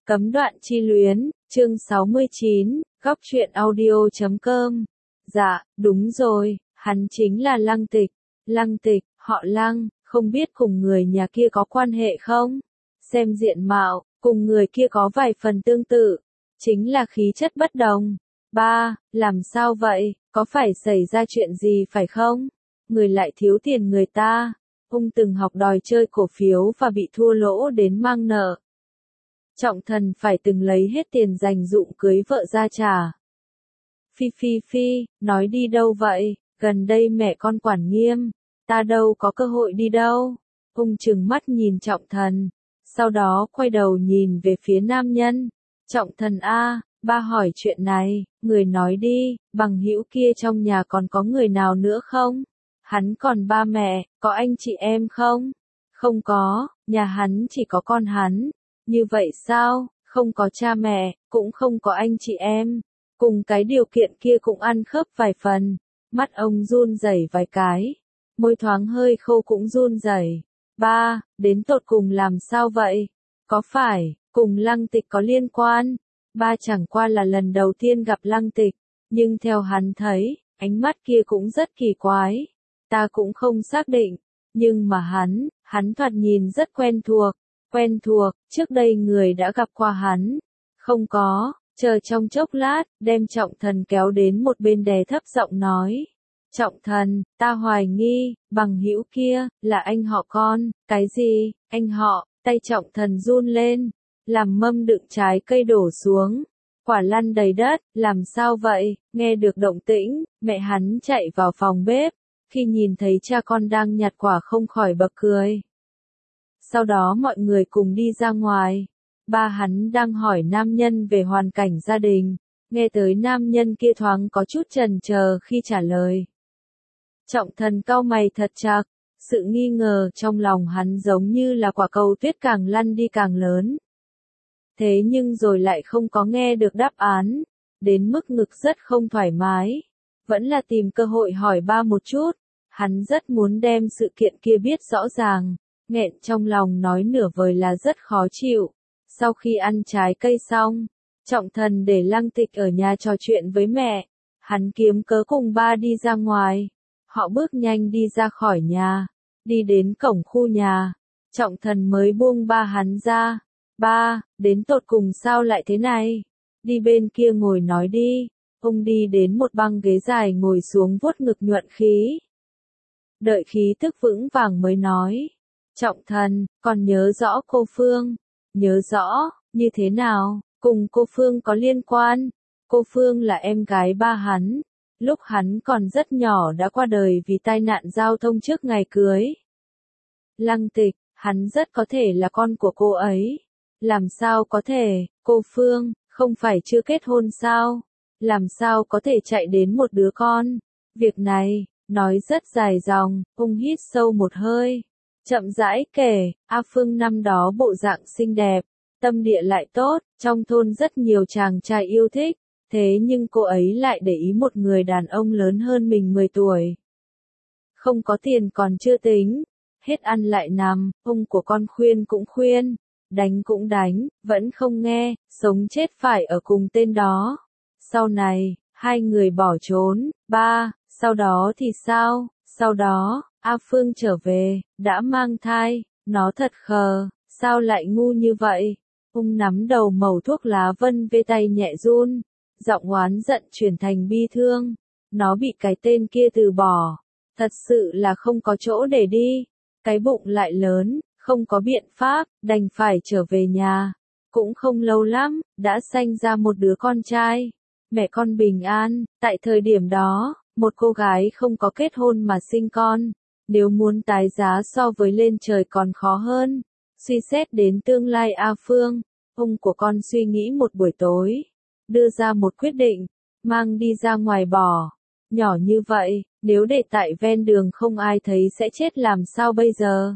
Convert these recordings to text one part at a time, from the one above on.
Cấm đoạn chi luyến, chương 69, góc truyện audio.com. Dạ, đúng rồi, hắn chính là Lăng Tịch. Lăng Tịch, họ Lăng, không biết cùng người nhà kia có quan hệ không? Xem diện mạo, cùng người kia có vài phần tương tự, chính là khí chất bất đồng. Ba, làm sao vậy, có phải xảy ra chuyện gì phải không? Người lại thiếu tiền người ta. Ông từng học đòi chơi cổ phiếu và bị thua lỗ đến mang nợ. Trọng Thần phải từng lấy hết tiền dành dụm cưới vợ ra trả. Phi, nói đi đâu vậy, gần đây mẹ con quản nghiêm, ta đâu có cơ hội đi đâu. Ông trừng mắt nhìn Trọng Thần, sau đó quay đầu nhìn về phía nam nhân. Trọng Thần a, ba hỏi chuyện này, người nói đi, bằng hữu kia trong nhà còn có người nào nữa không? Hắn còn ba mẹ, có anh chị em không? Không có, nhà hắn chỉ có con hắn. Như vậy sao, không có cha mẹ, cũng không có anh chị em. Cùng cái điều kiện kia cũng ăn khớp vài phần. Mắt ông run rẩy vài cái. Môi thoáng hơi khô cũng run rẩy. Ba, đến tột cùng làm sao vậy? Có phải, cùng Lăng Tịch có liên quan? Ba chẳng qua là lần đầu tiên gặp Lăng Tịch. Nhưng theo hắn thấy, ánh mắt kia cũng rất kỳ quái. Ta cũng không xác định. Nhưng mà hắn thoạt nhìn rất quen thuộc. Quen thuộc, trước đây người đã gặp qua hắn. Không có, chờ trong chốc lát, đem Trọng Thần kéo đến một bên đè thấp giọng nói. Trọng Thần, ta hoài nghi, bằng hữu kia, là anh họ con, cái gì, anh họ, tay Trọng Thần run lên, làm mâm đựng trái cây đổ xuống. Quả lăn đầy đất, làm sao vậy, nghe được động tĩnh, mẹ hắn chạy vào phòng bếp, khi nhìn thấy cha con đang nhặt quả không khỏi bật cười. Sau đó mọi người cùng đi ra ngoài. Ba hắn đang hỏi nam nhân về hoàn cảnh gia đình. Nghe tới nam nhân kia thoáng có chút chần chờ khi trả lời. Trọng Thần cau mày thật chặt. Sự nghi ngờ trong lòng hắn giống như là quả cầu tuyết càng lăn đi càng lớn. Thế nhưng rồi lại không có nghe được đáp án. Đến mức ngực rất không thoải mái. Vẫn là tìm cơ hội hỏi ba một chút. Hắn rất muốn đem sự kiện kia biết rõ ràng. Nghẹn trong lòng nói nửa vời là rất khó chịu. Sau khi ăn trái cây xong, Trọng Thần để Lăng Tịch ở nhà trò chuyện với mẹ. Hắn kiếm cớ cùng ba đi ra ngoài. Họ bước nhanh đi ra khỏi nhà. Đi đến cổng khu nhà. Trọng Thần mới buông ba hắn ra. Ba, đến tột cùng sao lại thế này? Đi bên kia ngồi nói đi. Ông đi đến một băng ghế dài ngồi xuống vuốt ngực nhuận khí. Đợi khí tức vững vàng mới nói. Trọng Thần, còn nhớ rõ cô Phương? Nhớ rõ, như thế nào, cùng cô Phương có liên quan? Cô Phương là em gái ba hắn. Lúc hắn còn rất nhỏ đã qua đời vì tai nạn giao thông trước ngày cưới. Lăng Tịch, hắn rất có thể là con của cô ấy. Làm sao có thể, cô Phương, không phải chưa kết hôn sao? Làm sao có thể chạy đến một đứa con? Việc này, nói rất dài dòng, ông hít sâu một hơi. Chậm rãi kể, A Phương năm đó bộ dạng xinh đẹp, tâm địa lại tốt, trong thôn rất nhiều chàng trai yêu thích, thế nhưng cô ấy lại để ý một người đàn ông lớn hơn mình 10 tuổi. Không có tiền còn chưa tính, hết ăn lại nằm, ông của con khuyên cũng khuyên, đánh cũng đánh, vẫn không nghe, sống chết phải ở cùng tên đó. Sau này, hai người bỏ trốn, ba, sau đó thì sao, sau đó, A Phương trở về, đã mang thai, nó thật khờ, sao lại ngu như vậy? Ông nắm đầu mẩu thuốc lá vân vê tay nhẹ run, giọng oán giận chuyển thành bi thương. Nó bị cái tên kia từ bỏ, thật sự là không có chỗ để đi, cái bụng lại lớn, không có biện pháp, đành phải trở về nhà. Cũng không lâu lắm, đã sanh ra một đứa con trai. Mẹ con bình an, tại thời điểm đó, một cô gái không có kết hôn mà sinh con. Nếu muốn tái giá so với lên trời còn khó hơn. Suy xét đến tương lai A Phương, ông của con suy nghĩ một buổi tối. Đưa ra một quyết định, mang đi ra ngoài bỏ. Nhỏ như vậy, nếu để tại ven đường không ai thấy sẽ chết làm sao bây giờ?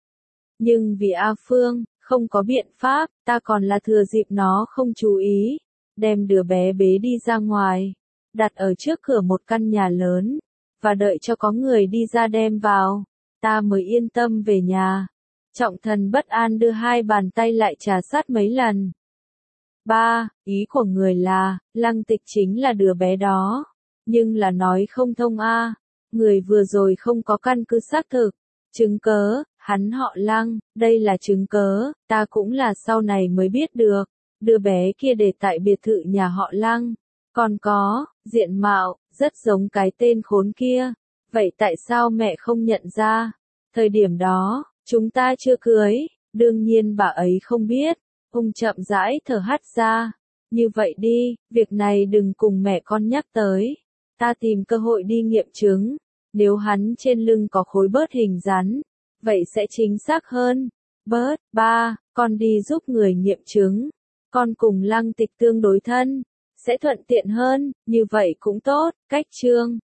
Nhưng vì A Phương, không có biện pháp, ta còn là thừa dịp nó không chú ý. Đem đứa bé bế đi ra ngoài, đặt ở trước cửa một căn nhà lớn. Và đợi cho có người đi ra đem vào, ta mới yên tâm về nhà. Trọng Thần bất an đưa hai bàn tay lại trà sát mấy lần. 3. Ý của người là, Lăng Tịch chính là đứa bé đó. Nhưng là nói không thông a. Người vừa rồi không có căn cứ xác thực. Chứng cớ, hắn họ Lăng, đây là chứng cớ, ta cũng là sau này mới biết được. Đứa bé kia để tại biệt thự nhà họ Lăng. Còn có, diện mạo, rất giống cái tên khốn kia. Vậy tại sao mẹ không nhận ra? Thời điểm đó, chúng ta chưa cưới, đương nhiên bà ấy không biết. Ung chậm rãi thở hắt ra. Như vậy đi, việc này đừng cùng mẹ con nhắc tới. Ta tìm cơ hội đi nghiệm chứng. Nếu hắn trên lưng có khối bớt hình rắn, vậy sẽ chính xác hơn. Bớt, 3, con đi giúp người nghiệm chứng. Con cùng Lăng Tịch tương đối thân, sẽ thuận tiện hơn, như vậy cũng tốt. Cách chương